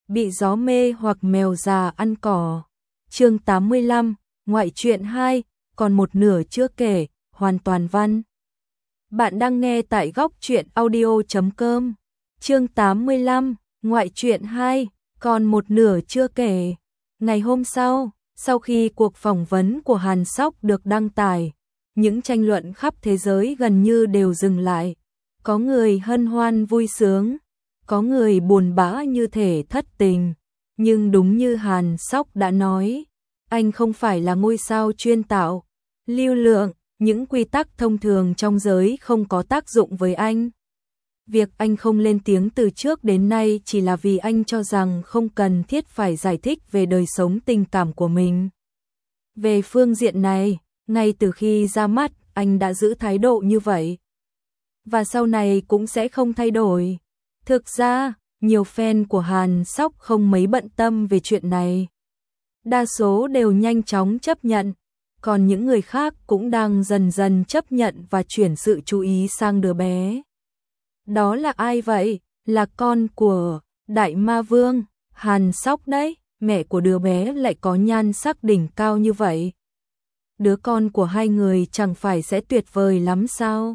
bị gió mê hoặc mèo già ăn cỏ. Chương 85, ngoại truyện 2, còn một nửa chưa kể, hoàn toàn văn. Bạn đang nghe tại góc truyện audio.com. Chương 85, ngoại truyện 2, còn một nửa chưa kể. Ngày hôm sau khi cuộc phỏng vấn của Hàn Sóc được đăng tải, những tranh luận khắp thế giới gần như đều dừng lại. Có người hân hoan vui sướng, có người buồn bã như thể thất tình. Nhưng đúng như Hàn Sóc đã nói, anh không phải là ngôi sao chuyên tạo lưu lượng, những quy tắc thông thường trong giới không có tác dụng với anh. Việc anh không lên tiếng từ trước đến nay chỉ là vì anh cho rằng không cần thiết phải giải thích về đời sống tình cảm của mình. Về phương diện này, ngay từ khi ra mắt, anh đã giữ thái độ như vậy. Và sau này cũng sẽ không thay đổi. Thực ra, nhiều fan của Hàn Sóc không mấy bận tâm về chuyện này. Đa số đều nhanh chóng chấp nhận, còn những người khác cũng đang dần dần chấp nhận và chuyển sự chú ý sang đứa bé. Đó là ai vậy? Là con của Đại Ma Vương, Hàn Sóc đấy, mẹ của đứa bé lại có nhan sắc đỉnh cao như vậy. Đứa con của hai người chẳng phải sẽ tuyệt vời lắm sao?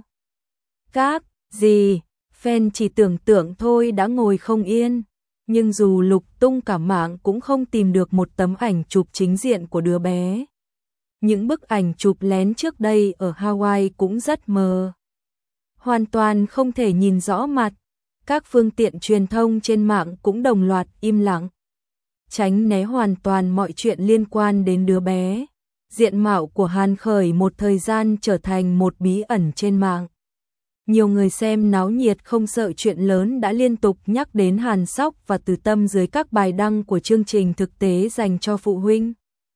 Các gì, fan chỉ tưởng tượng thôi đã ngồi không yên, nhưng dù lục tung cả mạng cũng không tìm được một tấm ảnh chụp chính diện của đứa bé. Những bức ảnh chụp lén trước đây ở Hawaii cũng rất mờ, hoàn toàn không thể nhìn rõ mặt. Các phương tiện truyền thông trên mạng cũng đồng loạt im lặng, tránh né hoàn toàn mọi chuyện liên quan đến đứa bé. Diện mạo của Hàn Khởi một thời gian trở thành một bí ẩn trên mạng. Nhiều người xem náo nhiệt không sợ chuyện lớn đã liên tục nhắc đến Hàn Sóc và Từ Tâm dưới các bài đăng của chương trình thực tế dành cho phụ huynh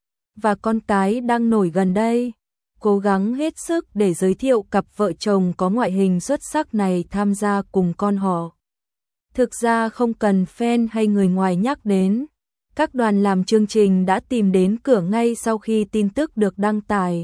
và con cái đang nổi gần đây, cố gắng hết sức để giới thiệu cặp vợ chồng có ngoại hình xuất sắc này tham gia cùng con họ. Thực ra không cần fan hay người ngoài nhắc đến, các đoàn làm chương trình đã tìm đến cửa ngay sau khi tin tức được đăng tải.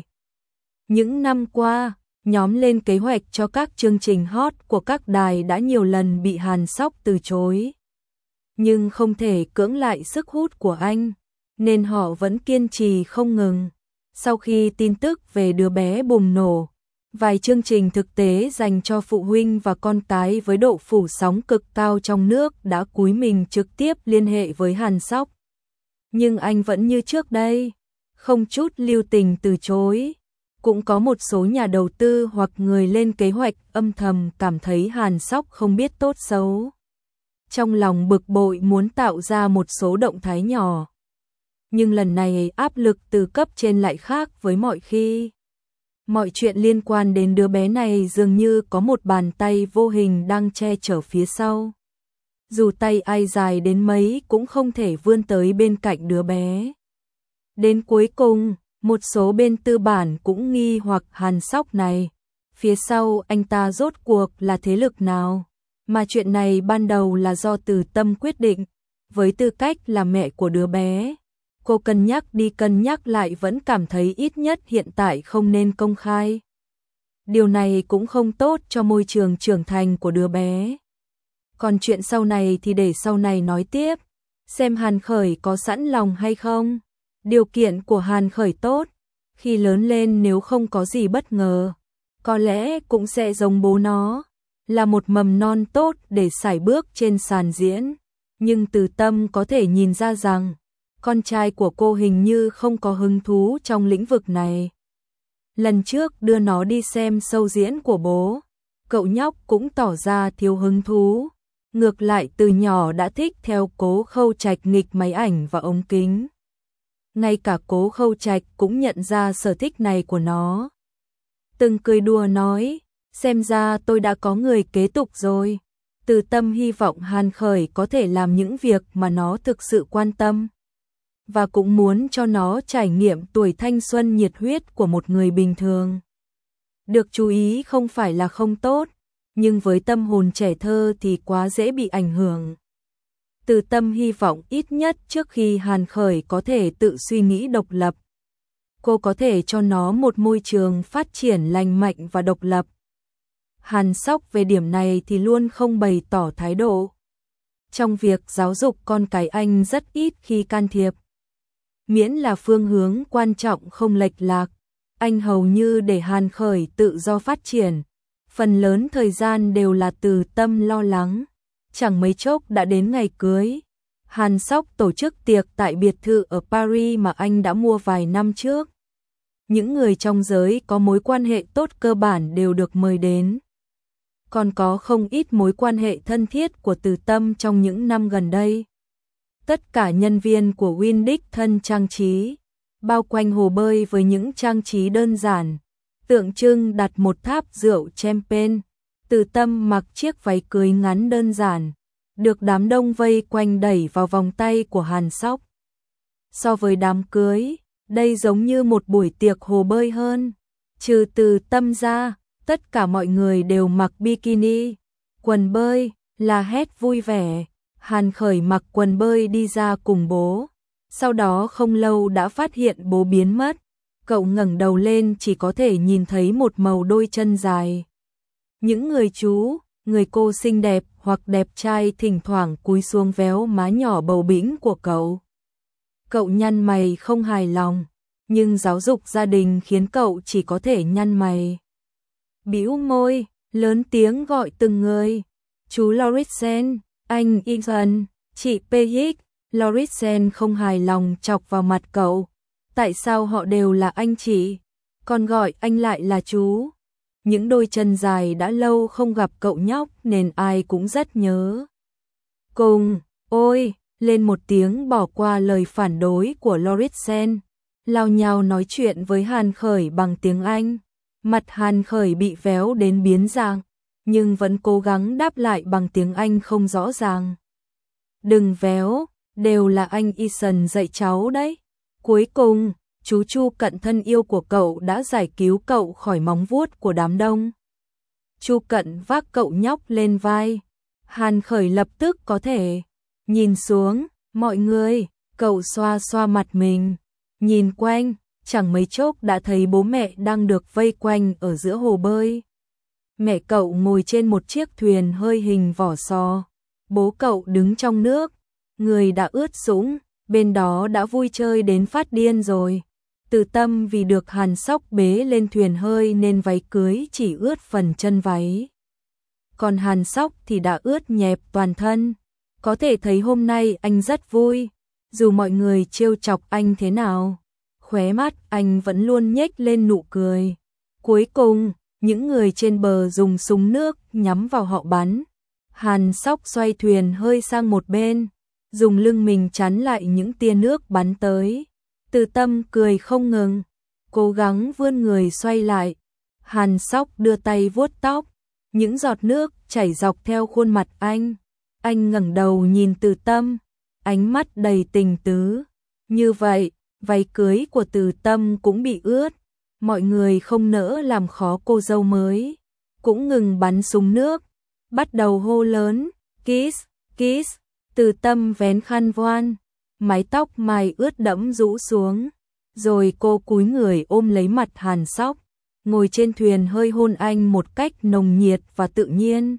Những năm qua, nhóm lên kế hoạch cho các chương trình hot của các đài đã nhiều lần bị Hàn Sóc từ chối. Nhưng không thể cưỡng lại sức hút của anh, nên họ vẫn kiên trì không ngừng. Sau khi tin tức về đứa bé bùng nổ, vài chương trình thực tế dành cho phụ huynh và con cái với độ phủ sóng cực cao trong nước đã cúi mình trực tiếp liên hệ với Hàn Sóc. Nhưng anh vẫn như trước đây, không chút lưu tình từ chối. Cũng có một số nhà đầu tư hoặc người lên kế hoạch âm thầm cảm thấy Hàn Sóc không biết tốt xấu. Trong lòng bực bội muốn tạo ra một số động thái nhỏ. Nhưng lần này áp lực từ cấp trên lại khác với mọi khi. Mọi chuyện liên quan đến đứa bé này dường như có một bàn tay vô hình đang che chở phía sau. Dù tay ai dài đến mấy cũng không thể vươn tới bên cạnh đứa bé. Đến cuối cùng, một số bên tư bản cũng nghi hoặc Hàn Sóc này, phía sau anh ta rốt cuộc là thế lực nào, mà chuyện này ban đầu là do Từ Tâm quyết định. Với tư cách là mẹ của đứa bé, cô cân nhắc đi cân nhắc lại vẫn cảm thấy ít nhất hiện tại không nên công khai. Điều này cũng không tốt cho môi trường trưởng thành của đứa bé. Còn chuyện sau này thì để sau này nói tiếp, xem Hàn Khởi có sẵn lòng hay không. Điều kiện của Hàn Khởi tốt, khi lớn lên nếu không có gì bất ngờ, có lẽ cũng sẽ giống bố nó, là một mầm non tốt để sải bước trên sàn diễn. Nhưng Từ Tâm có thể nhìn ra rằng, con trai của cô hình như không có hứng thú trong lĩnh vực này. Lần trước đưa nó đi xem show diễn của bố, cậu nhóc cũng tỏ ra thiếu hứng thú. Ngược lại từ nhỏ đã thích theo Cố Khâu Trạch nghịch máy ảnh và ống kính. Ngay cả Cố Khâu Trạch cũng nhận ra sở thích này của nó. Từng cười đùa nói, xem ra tôi đã có người kế tục rồi. Từ Tâm hy vọng Hàn Khởi có thể làm những việc mà nó thực sự quan tâm. Và cũng muốn cho nó trải nghiệm tuổi thanh xuân nhiệt huyết của một người bình thường. Được chú ý không phải là không tốt, nhưng với tâm hồn trẻ thơ thì quá dễ bị ảnh hưởng. Từ Tâm hy vọng ít nhất trước khi Hàn Khởi có thể tự suy nghĩ độc lập, cô có thể cho nó một môi trường phát triển lành mạnh và độc lập. Hàn Sóc về điểm này thì luôn không bày tỏ thái độ. Trong việc giáo dục con cái anh rất ít khi can thiệp. Miễn là phương hướng quan trọng không lệch lạc, anh hầu như để Hàn Khởi tự do phát triển. Phần lớn thời gian đều là Từ Tâm lo lắng. Chẳng mấy chốc đã đến ngày cưới. Hàn Sóc tổ chức tiệc tại biệt thự ở Paris mà anh đã mua vài năm trước. Những người trong giới có mối quan hệ tốt cơ bản đều được mời đến. Còn có không ít mối quan hệ thân thiết của Từ Tâm trong những năm gần đây. Tất cả nhân viên của Win đích thân trang trí, bao quanh hồ bơi với những trang trí đơn giản, tượng trưng đặt một tháp rượu champagne. Từ Tâm mặc chiếc váy cưới ngắn đơn giản, được đám đông vây quanh đẩy vào vòng tay của Hàn Sóc. So với đám cưới, đây giống như một buổi tiệc hồ bơi hơn. Trừ Từ Tâm ra, tất cả mọi người đều mặc bikini, quần bơi, la hét vui vẻ. Hàn Khởi mặc quần bơi đi ra cùng bố. Sau đó không lâu đã phát hiện bố biến mất. Cậu ngẩng đầu lên chỉ có thể nhìn thấy một màu đôi chân dài. Những người chú, người cô xinh đẹp hoặc đẹp trai thỉnh thoảng cúi xuống véo má nhỏ bầu bĩnh của cậu. Cậu nhăn mày không hài lòng, nhưng giáo dục gia đình khiến cậu chỉ có thể nhăn mày. Bĩu môi, lớn tiếng gọi từng người. Chú Lauritsen, anh Ethan, chị Peyik. Lauritsen không hài lòng chọc vào mặt cậu. Tại sao họ đều là anh chị, còn gọi anh lại là chú? Những đôi chân dài đã lâu không gặp cậu nhóc nên ai cũng rất nhớ. Cùng, ôi, lên một tiếng bỏ qua lời phản đối của Lauritsen, lao nhào nói chuyện với Hàn Khởi bằng tiếng Anh. Mặt Hàn Khởi bị véo đến biến dạng, nhưng vẫn cố gắng đáp lại bằng tiếng Anh không rõ ràng. Đừng véo, đều là anh Ethan dạy cháu đấy. Cuối cùng, chú Chu Cận thân yêu của cậu đã giải cứu cậu khỏi móng vuốt của đám đông. Chu Cận vác cậu nhóc lên vai. Hàn Khởi lập tức có thể nhìn xuống, mọi người, cậu xoa xoa mặt mình, nhìn quanh, chẳng mấy chốc đã thấy bố mẹ đang được vây quanh ở giữa hồ bơi. Mẹ cậu ngồi trên một chiếc thuyền hơi hình vỏ sò, bố cậu đứng trong nước, người đã ướt sũng, bên đó đã vui chơi đến phát điên rồi. Từ Tâm vì được Hàn Sóc bế lên thuyền hơi nên váy cưới chỉ ướt phần chân váy. Còn Hàn Sóc thì đã ướt nhẹp toàn thân. Có thể thấy hôm nay anh rất vui, dù mọi người trêu chọc anh thế nào. Khóe mắt anh vẫn luôn nhếch lên nụ cười. Cuối cùng, những người trên bờ dùng súng nước nhắm vào họ bắn. Hàn Sóc xoay thuyền hơi sang một bên, dùng lưng mình chắn lại những tia nước bắn tới. Từ Tâm cười không ngừng, cố gắng vươn người xoay lại. Hàn Sóc đưa tay vuốt tóc, những giọt nước chảy dọc theo khuôn mặt anh. Anh ngẩng đầu nhìn Từ Tâm, ánh mắt đầy tình tứ. Như vậy, váy cưới của Từ Tâm cũng bị ướt. Mọi người không nỡ làm khó cô dâu mới, cũng ngừng bắn súng nước, bắt đầu hô lớn, kiss, kiss. Từ Tâm vén khăn voan, mái tóc mai ướt đẫm rũ xuống, rồi cô cúi người ôm lấy mặt Hàn Sóc, ngồi trên thuyền hơi hôn anh một cách nồng nhiệt và tự nhiên.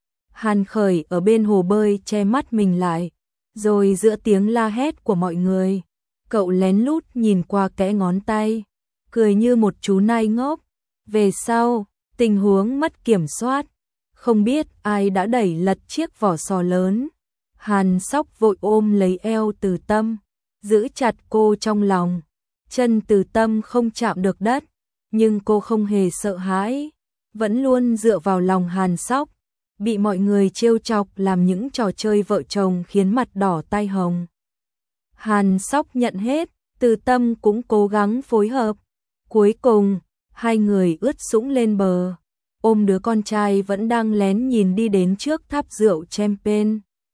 Hàn Khởi ở bên hồ bơi che mắt mình lại, rồi giữa tiếng la hét của mọi người, cậu lén lút nhìn qua kẽ ngón tay, cười như một chú nai ngốc. Về sau, tình huống mất kiểm soát, không biết ai đã đẩy lật chiếc vỏ sò lớn. Hàn Sóc vội ôm lấy eo Từ Tâm, giữ chặt cô trong lòng. Chân Từ Tâm không chạm được đất, nhưng cô không hề sợ hãi, vẫn luôn dựa vào lòng Hàn Sóc. Bị mọi người trêu chọc làm những trò chơi vợ chồng khiến mặt đỏ tai hồng. Hàn Sóc nhận hết, Từ Tâm cũng cố gắng phối hợp. Cuối cùng, hai người ướt sũng lên bờ, ôm đứa con trai vẫn đang lén nhìn đi đến trước tháp rượu champagne.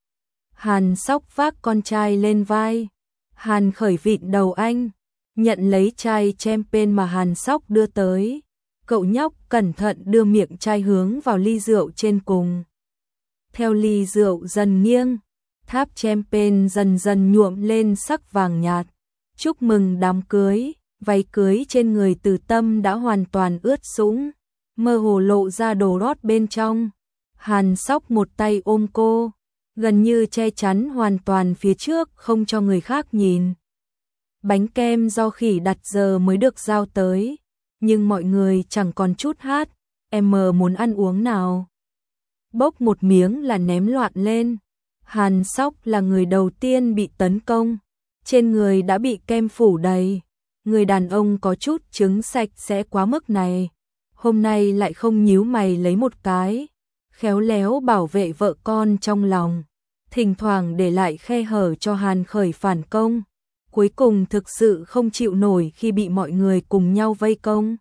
Hàn Sóc vác con trai lên vai, Hàn Khởi vịn đầu anh, nhận lấy chai champagne mà Hàn Sóc đưa tới. Cậu nhóc cẩn thận đưa miệng chai hướng vào ly rượu trên cùng. Theo ly rượu dần nghiêng, tháp champagne dần dần nhuộm lên sắc vàng nhạt. Chúc mừng đám cưới, váy cưới trên người Từ Tâm đã hoàn toàn ướt sũng, mơ hồ lộ ra đồ rót bên trong. Hàn Sóc một tay ôm cô, gần như che chắn hoàn toàn phía trước không cho người khác nhìn. Bánh kem do khỉ đặt giờ mới được giao tới, nhưng mọi người chẳng còn chút hát, em muốn ăn uống nào. Bốc một miếng là ném loạn lên. Hàn Sóc là người đầu tiên bị tấn công, trên người đã bị kem phủ đầy. Người đàn ông có chút trứng sạch sẽ quá mức này, hôm nay lại không nhíu mày lấy một cái, khéo léo bảo vệ vợ con trong lòng, thỉnh thoảng để lại khe hở cho Hàn Khởi phản công. Cuối cùng thực sự không chịu nổi khi bị mọi người cùng nhau vây công.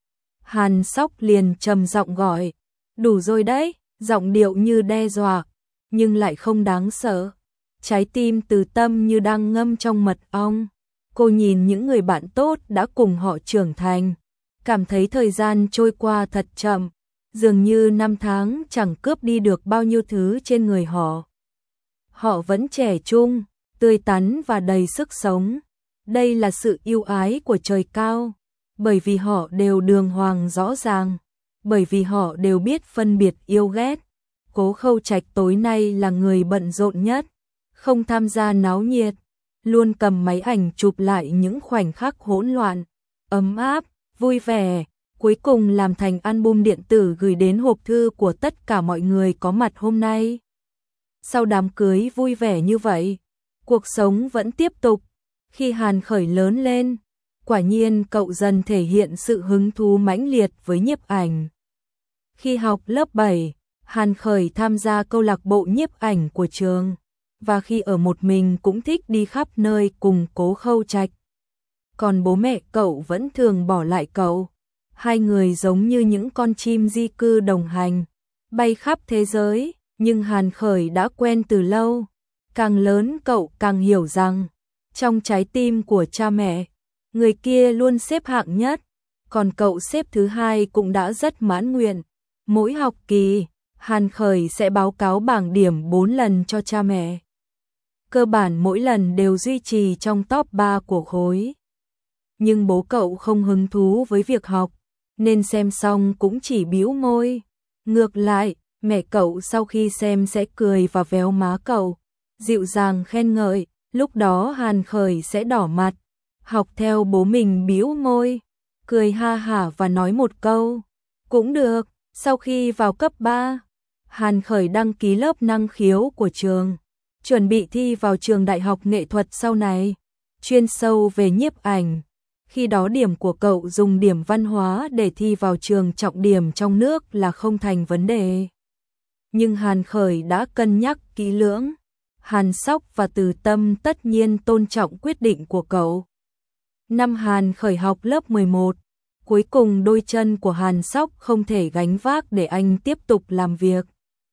Hàn Sóc liền trầm giọng gọi, đủ rồi đấy, giọng điệu như đe dọa, nhưng lại không đáng sợ. Trái tim Từ Tâm như đang ngâm trong mật ong. Cô nhìn những người bạn tốt đã cùng họ trưởng thành, cảm thấy thời gian trôi qua thật chậm, dường như năm tháng chẳng cướp đi được bao nhiêu thứ trên người họ. Họ vẫn trẻ trung, tươi tắn và đầy sức sống. Đây là sự yêu ái của trời cao, bởi vì họ đều đường hoàng rõ ràng, bởi vì họ đều biết phân biệt yêu ghét. Cố Khâu Trạch tối nay là người bận rộn nhất, không tham gia náo nhiệt, luôn cầm máy ảnh chụp lại những khoảnh khắc hỗn loạn, ấm áp, vui vẻ, cuối cùng làm thành album điện tử gửi đến hộp thư của tất cả mọi người có mặt hôm nay. Sau đám cưới vui vẻ như vậy, cuộc sống vẫn tiếp tục. Khi Hàn Khởi lớn lên, quả nhiên cậu dần thể hiện sự hứng thú mãnh liệt với nhiếp ảnh. Khi học lớp 7, Hàn Khởi tham gia câu lạc bộ nhiếp ảnh của trường, và khi ở một mình cũng thích đi khắp nơi cùng Cố Khâu Trạch. Còn bố mẹ cậu vẫn thường bỏ lại cậu. Hai người giống như những con chim di cư đồng hành, bay khắp thế giới, nhưng Hàn Khởi đã quen từ lâu. Càng lớn cậu càng hiểu rằng, trong trái tim của cha mẹ, người kia luôn xếp hạng nhất, còn cậu xếp thứ hai cũng đã rất mãn nguyện. Mỗi học kỳ, Hàn Khởi sẽ báo cáo bảng điểm 4 lần cho cha mẹ. Cơ bản mỗi lần đều duy trì trong top 3 của khối. Nhưng bố cậu không hứng thú với việc học, nên xem xong cũng chỉ bĩu môi. Ngược lại, mẹ cậu sau khi xem sẽ cười và véo má cậu, dịu dàng khen ngợi, lúc đó Hàn Khởi sẽ đỏ mặt, học theo bố mình bĩu môi, cười ha hả và nói một câu, cũng được. Sau khi vào cấp 3, Hàn Khởi đăng ký lớp năng khiếu của trường, chuẩn bị thi vào trường đại học nghệ thuật sau này, chuyên sâu về nhiếp ảnh. Khi đó điểm của cậu dùng điểm văn hóa để thi vào trường trọng điểm trong nước là không thành vấn đề. Nhưng Hàn Khởi đã cân nhắc kỹ lưỡng. Hàn Sóc và Từ Tâm tất nhiên tôn trọng quyết định của cậu. Năm Hàn Khởi học lớp 11, cuối cùng đôi chân của Hàn Sóc không thể gánh vác để anh tiếp tục làm việc.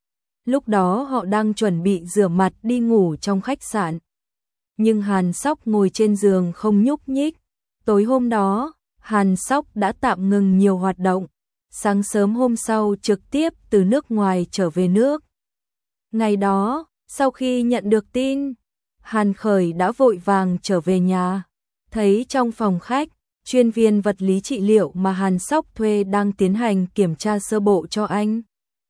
Lúc đó họ đang chuẩn bị rửa mặt đi ngủ trong khách sạn. Nhưng Hàn Sóc ngồi trên giường không nhúc nhích. Tối hôm đó, Hàn Sóc đã tạm ngừng nhiều hoạt động. Sáng sớm hôm sau trực tiếp từ nước ngoài trở về nước. Ngày đó, sau khi nhận được tin, Hàn Khởi đã vội vàng trở về nhà. Thấy trong phòng khách, chuyên viên vật lý trị liệu mà Hàn Sóc thuê đang tiến hành kiểm tra sơ bộ cho anh.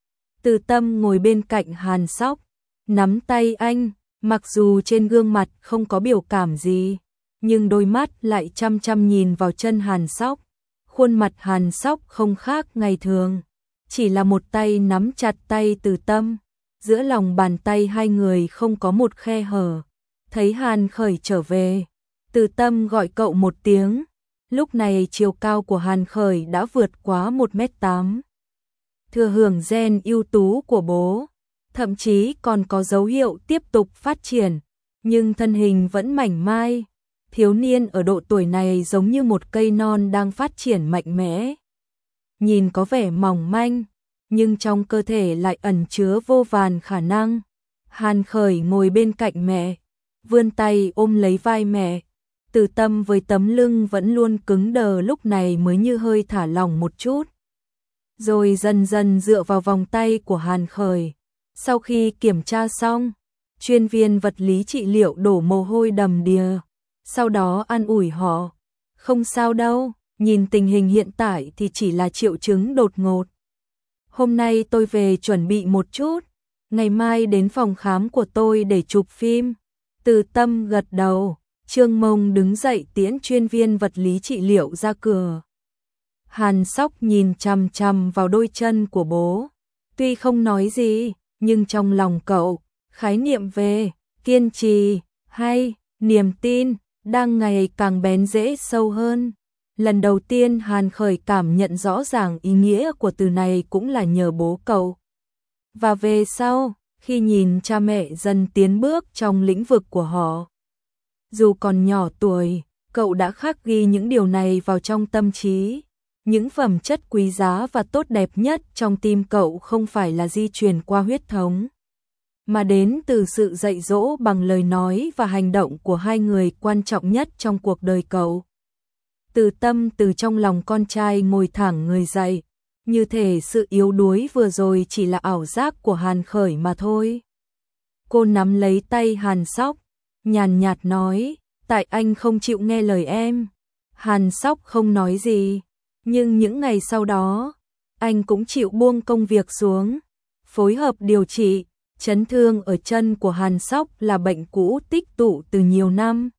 Từ Tâm ngồi bên cạnh Hàn Sóc, nắm tay anh, mặc dù trên gương mặt không có biểu cảm gì, nhưng đôi mắt lại chăm chăm nhìn vào chân Hàn Sóc. Khuôn mặt Hàn Sóc không khác ngày thường, chỉ là một tay nắm chặt tay Từ Tâm, giữa lòng bàn tay hai người không có một khe hở. Thấy Hàn Khởi trở về, Từ Tâm gọi cậu một tiếng. Lúc này chiều cao của Hàn Khởi đã vượt quá 1m8. Thừa hưởng gen ưu tú của bố, thậm chí còn có dấu hiệu tiếp tục phát triển, nhưng thân hình vẫn mảnh mai. Thiếu niên ở độ tuổi này giống như một cây non đang phát triển mạnh mẽ. Nhìn có vẻ mỏng manh, nhưng trong cơ thể lại ẩn chứa vô vàn khả năng. Hàn Khởi ngồi bên cạnh mẹ, vươn tay ôm lấy vai mẹ. Từ Tâm với tấm lưng vẫn luôn cứng đờ lúc này mới như hơi thả lỏng một chút. Rồi dần dần dựa vào vòng tay của Hàn Khởi. Sau khi kiểm tra xong, chuyên viên vật lý trị liệu đổ mồ hôi đầm đìa. Sau đó an ủi họ, không sao đâu, nhìn tình hình hiện tại thì chỉ là triệu chứng đột ngột. Hôm nay tôi về chuẩn bị một chút, Ngày mai đến phòng khám của tôi để chụp phim. Từ Tâm gật đầu. Trương Mông đứng dậy tiễn chuyên viên vật lý trị liệu ra cửa. Hàn Sóc nhìn chằm chằm vào đôi chân của bố. Tuy không nói gì, nhưng trong lòng cậu, khái niệm về kiên trì hay niềm tin đang ngày càng bén rễ sâu hơn. Lần đầu tiên Hàn Khởi cảm nhận rõ ràng ý nghĩa của từ này cũng là nhờ bố cậu. Và về sau, khi nhìn cha mẹ dần tiến bước trong lĩnh vực của họ. Dù còn nhỏ tuổi, cậu đã khắc ghi những điều này vào trong tâm trí. Những phẩm chất quý giá và tốt đẹp nhất trong tim cậu không phải là di truyền qua huyết thống, mà đến từ sự dạy dỗ bằng lời nói và hành động của hai người quan trọng nhất trong cuộc đời cậu. Từ Tâm từ trong lòng con trai ngồi thẳng người dậy, như thể sự yếu đuối vừa rồi chỉ là ảo giác của Hàn Khởi mà thôi. Cô nắm lấy tay Hàn Sóc, nhàn nhạt nói, tại anh không chịu nghe lời em. Hàn Sóc không nói gì, nhưng những ngày sau đó, anh cũng chịu buông công việc xuống, phối hợp điều trị. Chấn thương ở chân của Hàn Sóc là bệnh cũ tích tụ từ nhiều năm.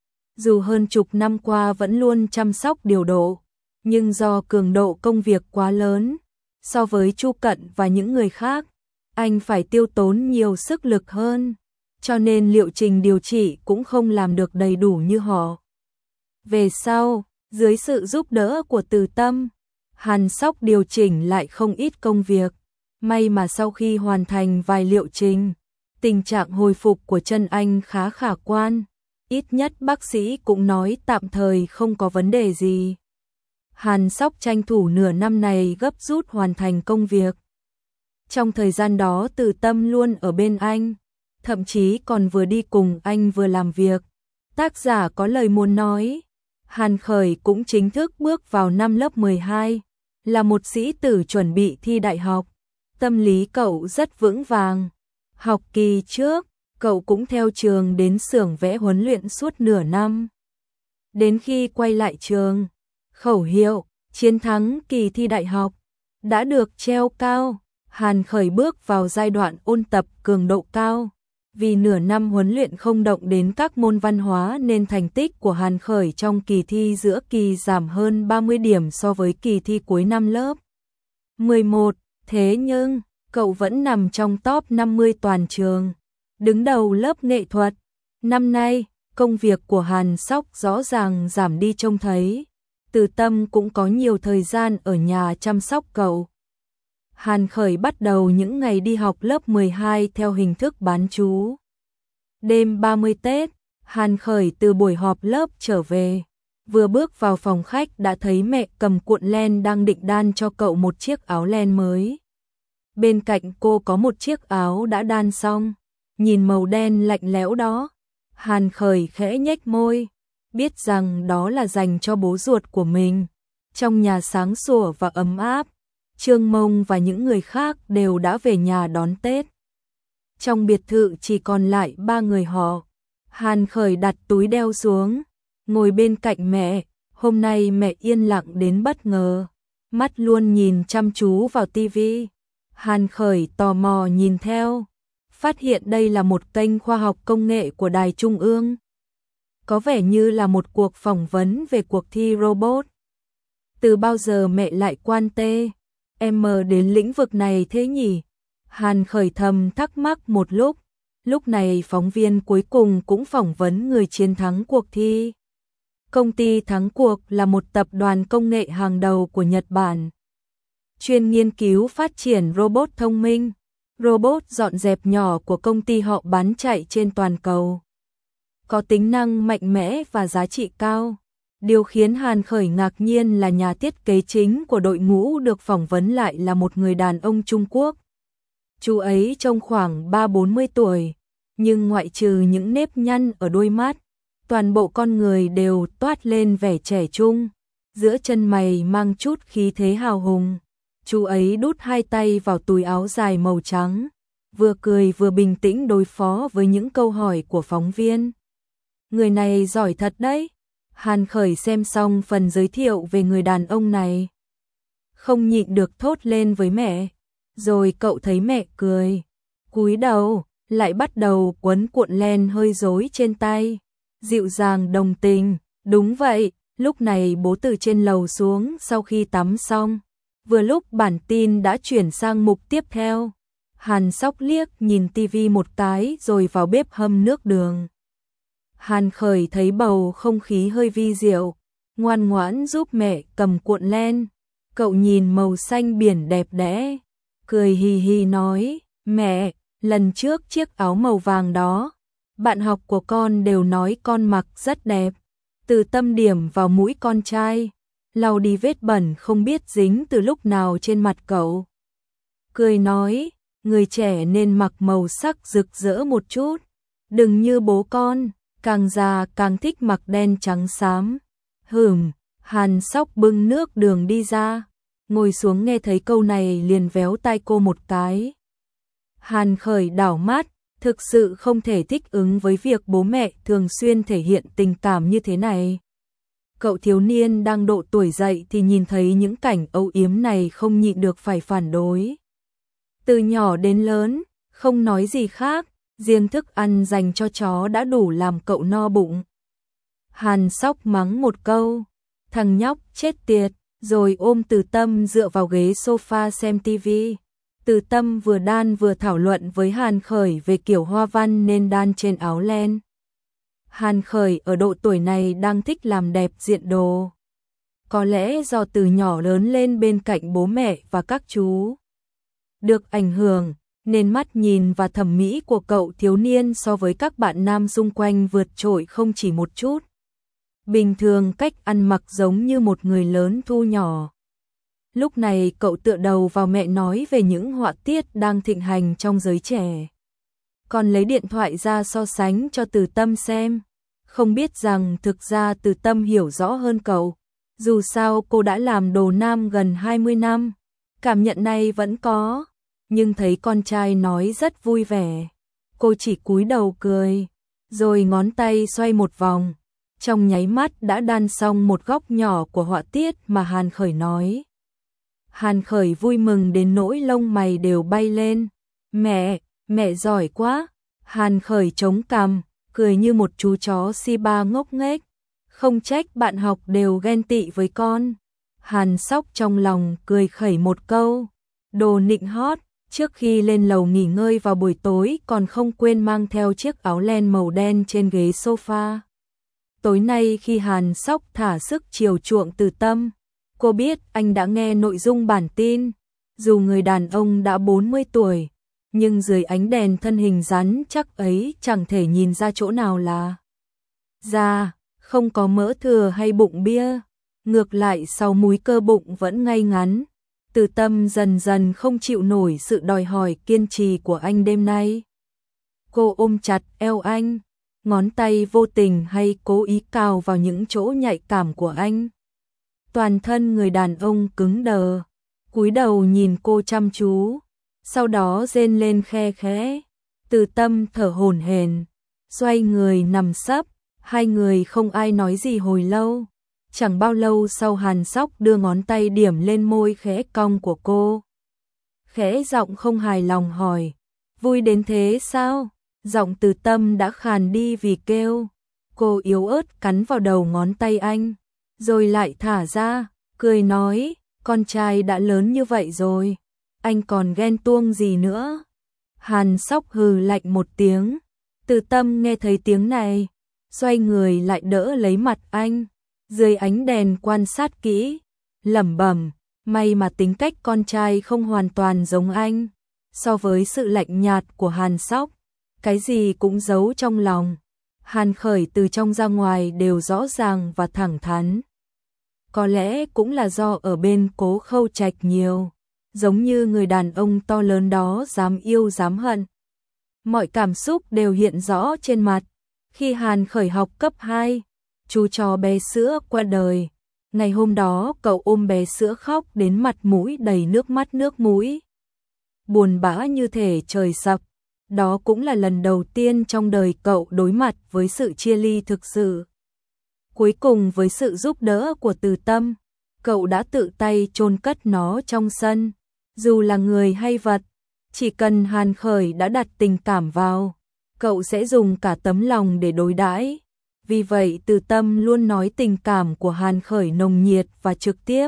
Dù hơn chục năm qua vẫn luôn chăm sóc điều độ, nhưng do cường độ công việc quá lớn, so với Chu Cận và những người khác, anh phải tiêu tốn nhiều sức lực hơn, cho nên liệu trình điều trị cũng không làm được đầy đủ như họ. Về sau, dưới sự giúp đỡ của Từ Tâm, Hàn Sóc điều chỉnh lại không ít công việc. May mà sau khi hoàn thành vài liệu trình, tình trạng hồi phục của chân anh khá khả quan. Ít nhất bác sĩ cũng nói tạm thời không có vấn đề gì. Hàn Sóc tranh thủ nửa năm này gấp rút hoàn thành công việc. Trong thời gian đó Từ Tâm luôn ở bên anh, thậm chí còn vừa đi cùng anh vừa làm việc. Tác giả có lời muốn nói, Hàn Khởi cũng chính thức bước vào năm lớp 12, là một sĩ tử chuẩn bị thi đại học. Tâm lý cậu rất vững vàng. Học kỳ trước, cậu cũng theo trường đến xưởng vẽ huấn luyện suốt nửa năm. Đến khi quay lại trường, khẩu hiệu chiến thắng kỳ thi đại học đã được treo cao. Hàn Khởi bước vào giai đoạn ôn tập cường độ cao. Vì nửa năm huấn luyện không động đến các môn văn hóa nên thành tích của Hàn Khởi trong kỳ thi giữa kỳ giảm hơn 30 điểm so với kỳ thi cuối năm lớp 11. Thế nhưng, cậu vẫn nằm trong top 50 toàn trường, đứng đầu lớp nghệ thuật. Năm nay, công việc của Hàn Sóc rõ ràng giảm đi trông thấy. Từ Tâm cũng có nhiều thời gian ở nhà chăm sóc cậu. Hàn Khởi bắt đầu những ngày đi học lớp 12 theo hình thức bán trú. Đêm 30 Tết, Hàn Khởi từ buổi họp lớp trở về. Vừa bước vào phòng khách đã thấy mẹ cầm cuộn len đang định đan cho cậu một chiếc áo len mới. Bên cạnh cô có một chiếc áo đã đan xong. Nhìn màu đen lạnh lẽo đó, Hàn Khởi khẽ nhếch môi, biết rằng đó là dành cho bố ruột của mình. Trong nhà sáng sủa và ấm áp, Trương Mông và những người khác đều đã về nhà đón Tết. Trong biệt thự chỉ còn lại 3 người họ. Hàn Khởi đặt túi đeo xuống, ngồi bên cạnh mẹ. Hôm nay mẹ yên lặng đến bất ngờ, mắt luôn nhìn chăm chú vào tivi. Hàn Khởi tò mò nhìn theo, phát hiện đây là một kênh khoa học công nghệ của Đài Trung ương. Có vẻ như là một cuộc phỏng vấn về cuộc thi robot. Từ bao giờ mẹ lại quan em đến lĩnh vực này thế nhỉ? Hàn Khởi thầm thắc mắc một lúc. Lúc này phóng viên cuối cùng cũng phỏng vấn người chiến thắng cuộc thi. Công ty thắng cuộc là một tập đoàn công nghệ hàng đầu của Nhật Bản, chuyên nghiên cứu phát triển robot thông minh. Robot dọn dẹp nhỏ của công ty họ bán chạy trên toàn cầu, có tính năng mạnh mẽ và giá trị cao. Điều khiến Hàn Khởi ngạc nhiên là nhà thiết kế chính của đội ngũ được phỏng vấn lại là một người đàn ông Trung Quốc. Chú ấy trông khoảng 30-40 tuổi, nhưng ngoại trừ những nếp nhăn ở đôi mắt, toàn bộ con người đều toát lên vẻ trẻ trung, giữa chân mày mang chút khí thế hào hùng. Chú ấy đút hai tay vào túi áo dài màu trắng, vừa cười vừa bình tĩnh đối phó với những câu hỏi của phóng viên. Người này giỏi thật đấy. Hàn Khởi xem xong phần giới thiệu về người đàn ông này, không nhịn được thốt lên với mẹ. Rồi cậu thấy mẹ cười. Cúi đầu, lại bắt đầu quấn cuộn len hơi rối trên tay. Dịu dàng đồng tình, đúng vậy, lúc này bố từ trên lầu xuống sau khi tắm xong. Vừa lúc bản tin đã chuyển sang mục tiếp theo. Hàn Sóc liếc nhìn tivi một cái rồi vào bếp hâm nước đường. Hàn Khởi thấy bầu không khí hơi vi diệu, ngoan ngoãn giúp mẹ cầm cuộn len. Cậu nhìn màu xanh biển đẹp đẽ, cười hì hì nói, mẹ, lần trước chiếc áo màu vàng đó, bạn học của con đều nói con mặc rất đẹp. Từ Tâm điểm vào mũi con trai, lau đi vết bẩn không biết dính từ lúc nào trên mặt cậu. Cười nói, người trẻ nên mặc màu sắc rực rỡ một chút, đừng như bố con, càng già càng thích mặc đen trắng xám. Hàn Sóc bưng nước đường đi ra, ngồi xuống nghe thấy câu này liền véo tai cô một cái. Hàn Khởi đảo mắt, thực sự không thể thích ứng với việc bố mẹ thường xuyên thể hiện tình cảm như thế này. Cậu thiếu niên đang độ tuổi dậy thì nhìn thấy những cảnh âu yếm này không nhịn được phải phản đối. Từ nhỏ đến lớn, không nói gì khác, riêng thức ăn dành cho chó đã đủ làm cậu no bụng. Hàn Sóc mắng một câu, thằng nhóc chết tiệt, rồi ôm Từ Tâm dựa vào ghế sofa xem tivi. Từ Tâm vừa đan vừa thảo luận với Hàn Khởi về kiểu hoa văn nên đan trên áo len. Hàn Khởi ở độ tuổi này đang thích làm đẹp diện đồ. Có lẽ do từ nhỏ lớn lên bên cạnh bố mẹ và các chú được ảnh hưởng, nên mắt nhìn và thẩm mỹ của cậu thiếu niên so với các bạn nam xung quanh vượt trội không chỉ một chút. Bình thường cách ăn mặc giống như một người lớn thu nhỏ. Lúc này cậu tựa đầu vào mẹ nói về những họa tiết đang thịnh hành trong giới trẻ. Còn lấy điện thoại ra so sánh cho Từ Tâm xem. Không biết rằng thực ra Từ Tâm hiểu rõ hơn cậu. Dù sao cô đã làm đồ nam gần 20 năm. Cảm nhận này vẫn có. Nhưng thấy con trai nói rất vui vẻ. Cô chỉ cúi đầu cười. Rồi ngón tay xoay một vòng. Trong nháy mắt đã đan xong một góc nhỏ của họa tiết mà Hàn Khởi nói. Hàn Khởi vui mừng đến nỗi lông mày đều bay lên. Mẹ giỏi quá. Hàn Khởi chống cằm, cười như một chú chó Shiba ngốc nghếch. Không trách bạn học đều ghen tị với con. Hàn Sóc trong lòng cười khẩy một câu. Đồ nịnh hót, trước khi lên lầu nghỉ ngơi vào buổi tối còn không quên mang theo chiếc áo len màu đen trên ghế sofa. Tối nay khi Hàn Sóc thả sức chiều chuộng Từ Tâm, cô biết anh đã nghe nội dung bản tin. Dù người đàn ông đã 40 tuổi, nhưng dưới ánh đèn thân hình rắn chắc ấy chẳng thể nhìn ra chỗ nào là da, không có mỡ thừa hay bụng bia. Ngược lại sau múi cơ bụng vẫn ngay ngắn. Từ Tâm dần dần không chịu nổi sự đòi hỏi kiên trì của anh đêm nay. Cô ôm chặt eo anh, ngón tay vô tình hay cố ý cào vào những chỗ nhạy cảm của anh. Toàn thân người đàn ông cứng đờ, cúi đầu nhìn cô chăm chú, sau đó rên lên khe khẽ. Từ Tâm thở hổn hển, xoay người nằm sấp, hai người không ai nói gì hồi lâu. Chẳng bao lâu sau Hàn Sóc đưa ngón tay điểm lên môi khẽ cong của cô. Khẽ giọng không hài lòng hỏi, vui đến thế sao? Giọng Từ Tâm đã khàn đi vì kêu. Cô yếu ớt cắn vào đầu ngón tay anh, rồi lại thả ra, cười nói, con trai đã lớn như vậy rồi, anh còn ghen tuông gì nữa? Hàn Sóc hừ lạnh một tiếng. Từ Tâm nghe thấy tiếng này, xoay người lại đỡ lấy mặt anh, dưới ánh đèn quan sát kỹ, lẩm bẩm, may mà tính cách con trai không hoàn toàn giống anh. So với sự lạnh nhạt của Hàn Sóc, cái gì cũng giấu trong lòng. Hàn Khởi từ trong ra ngoài đều rõ ràng và thẳng thắn. Có lẽ cũng là do ở bên Cố Khâu Trạch nhiều, giống như người đàn ông to lớn đó dám yêu dám hận. Mọi cảm xúc đều hiện rõ trên mặt. Khi Hàn Khởi học cấp 2, chú chó bé sữa qua đời. Ngày hôm đó cậu ôm bé sữa khóc đến mặt mũi đầy nước mắt nước mũi. Buồn bã như thể trời sập. Đó cũng là lần đầu tiên trong đời cậu đối mặt với sự chia ly thực sự. Cuối cùng với sự giúp đỡ của Từ Tâm, cậu đã tự tay chôn cất nó trong sân. Dù là người hay vật, Chỉ cần Hàn Khởi đã đặt tình cảm vào, cậu sẽ dùng cả tấm lòng để đối đãi. Vì vậy Từ Tâm luôn nói tình cảm của Hàn Khởi nồng nhiệt và trực tiếp.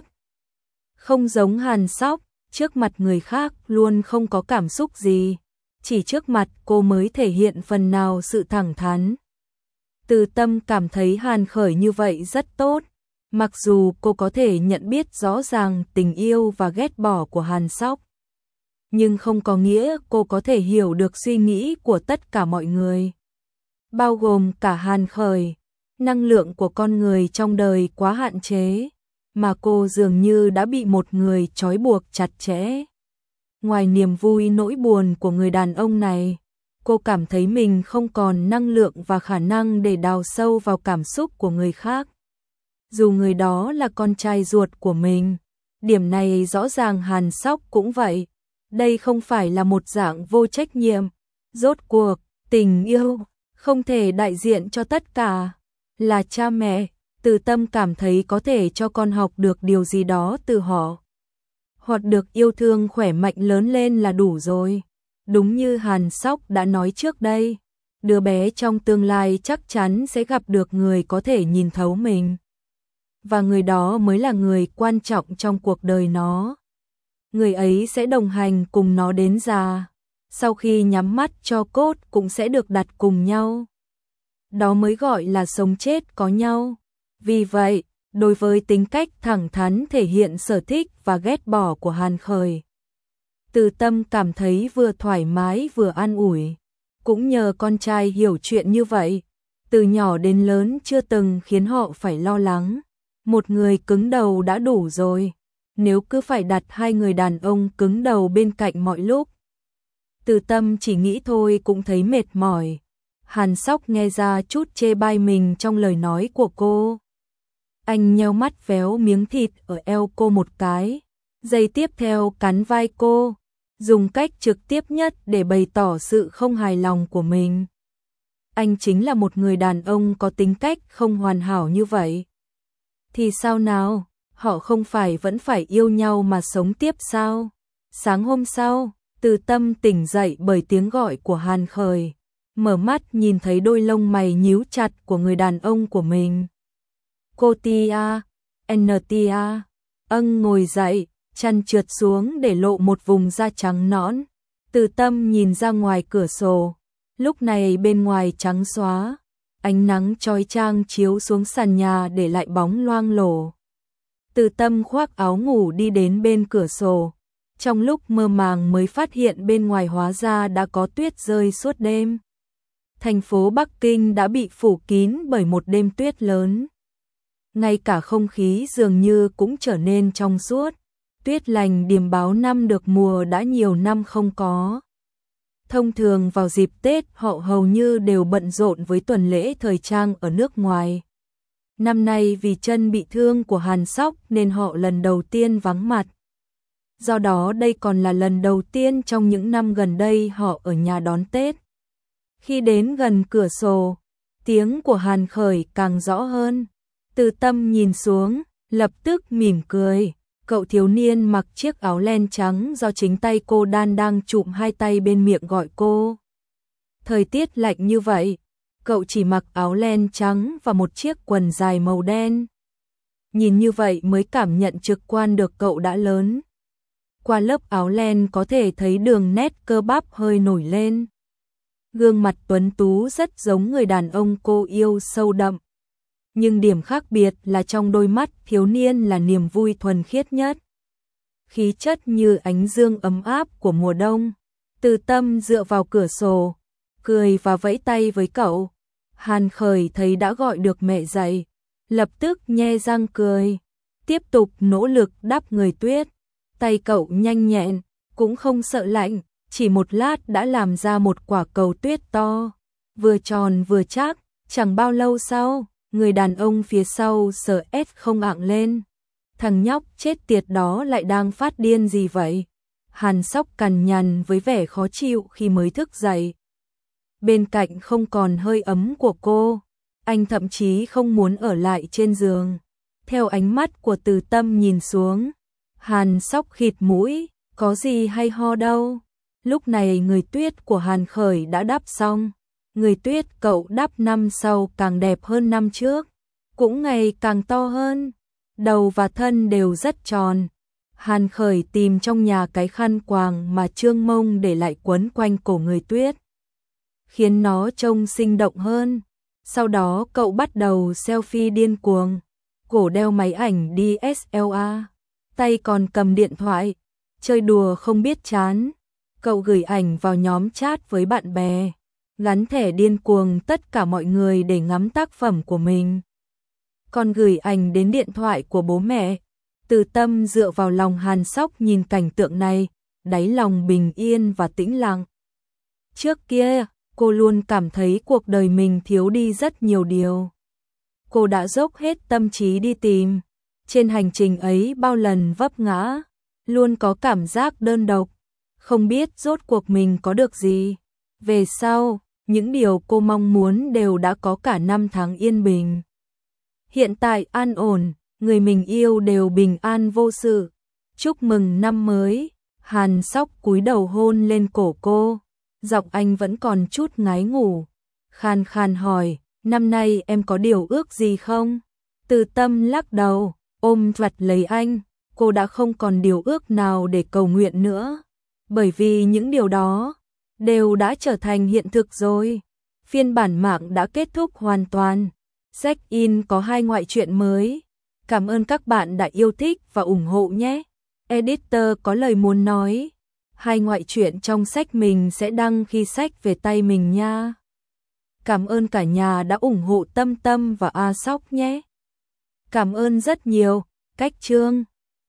Không giống Hàn Sóc, trước mặt người khác luôn không có cảm xúc gì, chỉ trước mặt cô mới thể hiện phần nào sự thẳng thắn. Từ Tâm cảm thấy Hàn Khởi như vậy rất tốt, mặc dù cô có thể nhận biết rõ ràng tình yêu và ghét bỏ của Hàn Sóc, nhưng không có nghĩa cô có thể hiểu được suy nghĩ của tất cả mọi người, bao gồm cả Hàn Khởi. Năng lượng của con người trong đời quá hạn chế, mà cô dường như đã bị một người trói buộc chặt chẽ. Ngoài niềm vui nỗi buồn của người đàn ông này, cô cảm thấy mình không còn năng lượng và khả năng để đào sâu vào cảm xúc của người khác. Dù người đó là con trai ruột của mình, điểm này rõ ràng Hàn Sóc cũng vậy. Đây không phải là một dạng vô trách nhiệm. Rốt cuộc, tình yêu không thể đại diện cho tất cả. Là cha mẹ, Từ Tâm cảm thấy có thể cho con học được điều gì đó từ họ, hoặc được yêu thương khỏe mạnh lớn lên là đủ rồi. Đúng như Hàn Sóc đã nói trước đây, đứa bé trong tương lai chắc chắn sẽ gặp được người có thể nhìn thấu mình. Và người đó mới là người quan trọng trong cuộc đời nó. Người ấy sẽ đồng hành cùng nó đến già. Sau khi nhắm mắt cho cốt cũng sẽ được đặt cùng nhau. Đó mới gọi là sống chết có nhau. Vì vậy, đối với tính cách thẳng thắn thể hiện sở thích và ghét bỏ của Hàn Khởi, Từ Tâm cảm thấy vừa thoải mái vừa an ủi. Cũng nhờ con trai hiểu chuyện như vậy, từ nhỏ đến lớn chưa từng khiến họ phải lo lắng. Một người cứng đầu đã đủ rồi, nếu cứ phải đặt hai người đàn ông cứng đầu bên cạnh mọi lúc, Từ Tâm chỉ nghĩ thôi cũng thấy mệt mỏi. Hàn Sóc nghe ra chút chê bai mình trong lời nói của cô. Anh nheo mắt véo miếng thịt ở eo cô một cái, giây tiếp theo cắn vai cô, dùng cách trực tiếp nhất để bày tỏ sự không hài lòng của mình. Anh chính là một người đàn ông có tính cách không hoàn hảo như vậy. Thì sao nào, họ không phải vẫn phải yêu nhau mà sống tiếp sao? Sáng hôm sau, Từ Tâm tỉnh dậy bởi tiếng gọi của Hàn Khởi. Mở mắt nhìn thấy đôi lông mày nhíu chặt của người đàn ông của mình. Cô Tia, Tia, ngồi dậy, chăn trượt xuống để lộ một vùng da trắng nõn. Từ Tâm nhìn ra ngoài cửa sổ. Lúc này bên ngoài trắng xóa, ánh nắng chói chang chiếu xuống sàn nhà để lại bóng loang lổ. Từ Tâm khoác áo ngủ đi đến bên cửa sổ. Trong lúc mơ màng mới phát hiện bên ngoài hóa ra đã có tuyết rơi suốt đêm. Thành phố Bắc Kinh đã bị phủ kín bởi một đêm tuyết lớn. Ngay cả không khí dường như cũng trở nên trong suốt. Tuyết lành điềm báo năm được mùa đã nhiều năm không có. Thông thường vào dịp Tết họ hầu như đều bận rộn với tuần lễ thời trang ở nước ngoài. Năm nay vì chân bị thương của Hàn Sóc nên họ lần đầu tiên vắng mặt. Do đó đây còn là lần đầu tiên trong những năm gần đây họ ở nhà đón Tết. Khi đến gần cửa sổ, tiếng của Hàn Khởi càng rõ hơn. Từ Tâm nhìn xuống, lập tức mỉm cười. Cậu thiếu niên mặc chiếc áo len trắng do chính tay cô đan đang chụm hai tay bên miệng gọi cô. Thời tiết lạnh như vậy, cậu chỉ mặc áo len trắng và một chiếc quần dài màu đen. Nhìn như vậy mới cảm nhận trực quan được cậu đã lớn. Qua lớp áo len có thể thấy đường nét cơ bắp hơi nổi lên. Gương mặt tuấn tú rất giống người đàn ông cô yêu sâu đậm. Nhưng điểm khác biệt là trong đôi mắt thiếu niên là niềm vui thuần khiết nhất. Khí chất như ánh dương ấm áp của mùa đông. Từ Tâm dựa vào cửa sổ, cười và vẫy tay với cậu. Hàn Khởi thấy đã gọi được mẹ dậy, lập tức nhe răng cười, tiếp tục nỗ lực đắp người tuyết. Tay cậu nhanh nhẹn, cũng không sợ lạnh, chỉ một lát đã làm ra một quả cầu tuyết to, vừa tròn vừa chắc. Chẳng bao lâu sau, người đàn ông phía sau sờ ét không ạng lên. Thằng nhóc chết tiệt đó lại đang phát điên gì vậy? Hàn Sóc cằn nhằn với vẻ khó chịu khi mới thức dậy. Bên cạnh không còn hơi ấm của cô, anh thậm chí không muốn ở lại trên giường. Theo ánh mắt của Từ Tâm nhìn xuống, Hàn Sóc khịt mũi, có gì hay ho đâu. Lúc này người tuyết của Hàn Khởi đã đắp xong. Người tuyết cậu đắp năm sau càng đẹp hơn năm trước, cũng ngày càng to hơn, đầu và thân đều rất tròn. Hàn Khởi tìm trong nhà cái khăn quàng mà Trương Mông để lại quấn quanh cổ người tuyết, khiến nó trông sinh động hơn. Sau đó cậu bắt đầu selfie điên cuồng, cổ đeo máy ảnh DSLR, tay còn cầm điện thoại, chơi đùa không biết chán. Cậu gửi ảnh vào nhóm chat với bạn bè, gắn thẻ điên cuồng tất cả mọi người để ngắm tác phẩm của mình. Còn gửi ảnh đến điện thoại của bố mẹ. Từ Tâm dựa vào lòng Hàn Sóc nhìn cảnh tượng này, đáy lòng bình yên và tĩnh lặng. Trước kia, cô luôn cảm thấy cuộc đời mình thiếu đi rất nhiều điều. Cô đã dốc hết tâm trí đi tìm. Trên hành trình ấy bao lần vấp ngã, luôn có cảm giác đơn độc, không biết rốt cuộc mình có được gì. Về sau, những điều cô mong muốn đều đã có cả năm tháng yên bình. Hiện tại an ổn, người mình yêu đều bình an vô sự. Chúc mừng năm mới. Hàn Sóc cúi đầu hôn lên cổ cô, giọng anh vẫn còn chút ngái ngủ. Khàn khàn hỏi, năm nay em có điều ước gì không? Từ Tâm lắc đầu, ôm chặt lấy anh, cô đã không còn điều ước nào để cầu nguyện nữa, bởi vì những điều đó đều đã trở thành hiện thực rồi. Phiên bản mạng đã kết thúc hoàn toàn. Check-in có 2 ngoại truyện mới. Cảm ơn các bạn đã yêu thích và ủng hộ nhé. Editor có lời muốn nói. 2 ngoại truyện trong sách mình sẽ đăng khi sách về tay mình nha. Cảm ơn cả nhà đã ủng hộ Tâm Tâm và A Sóc nhé. Cảm ơn rất nhiều. Cách chương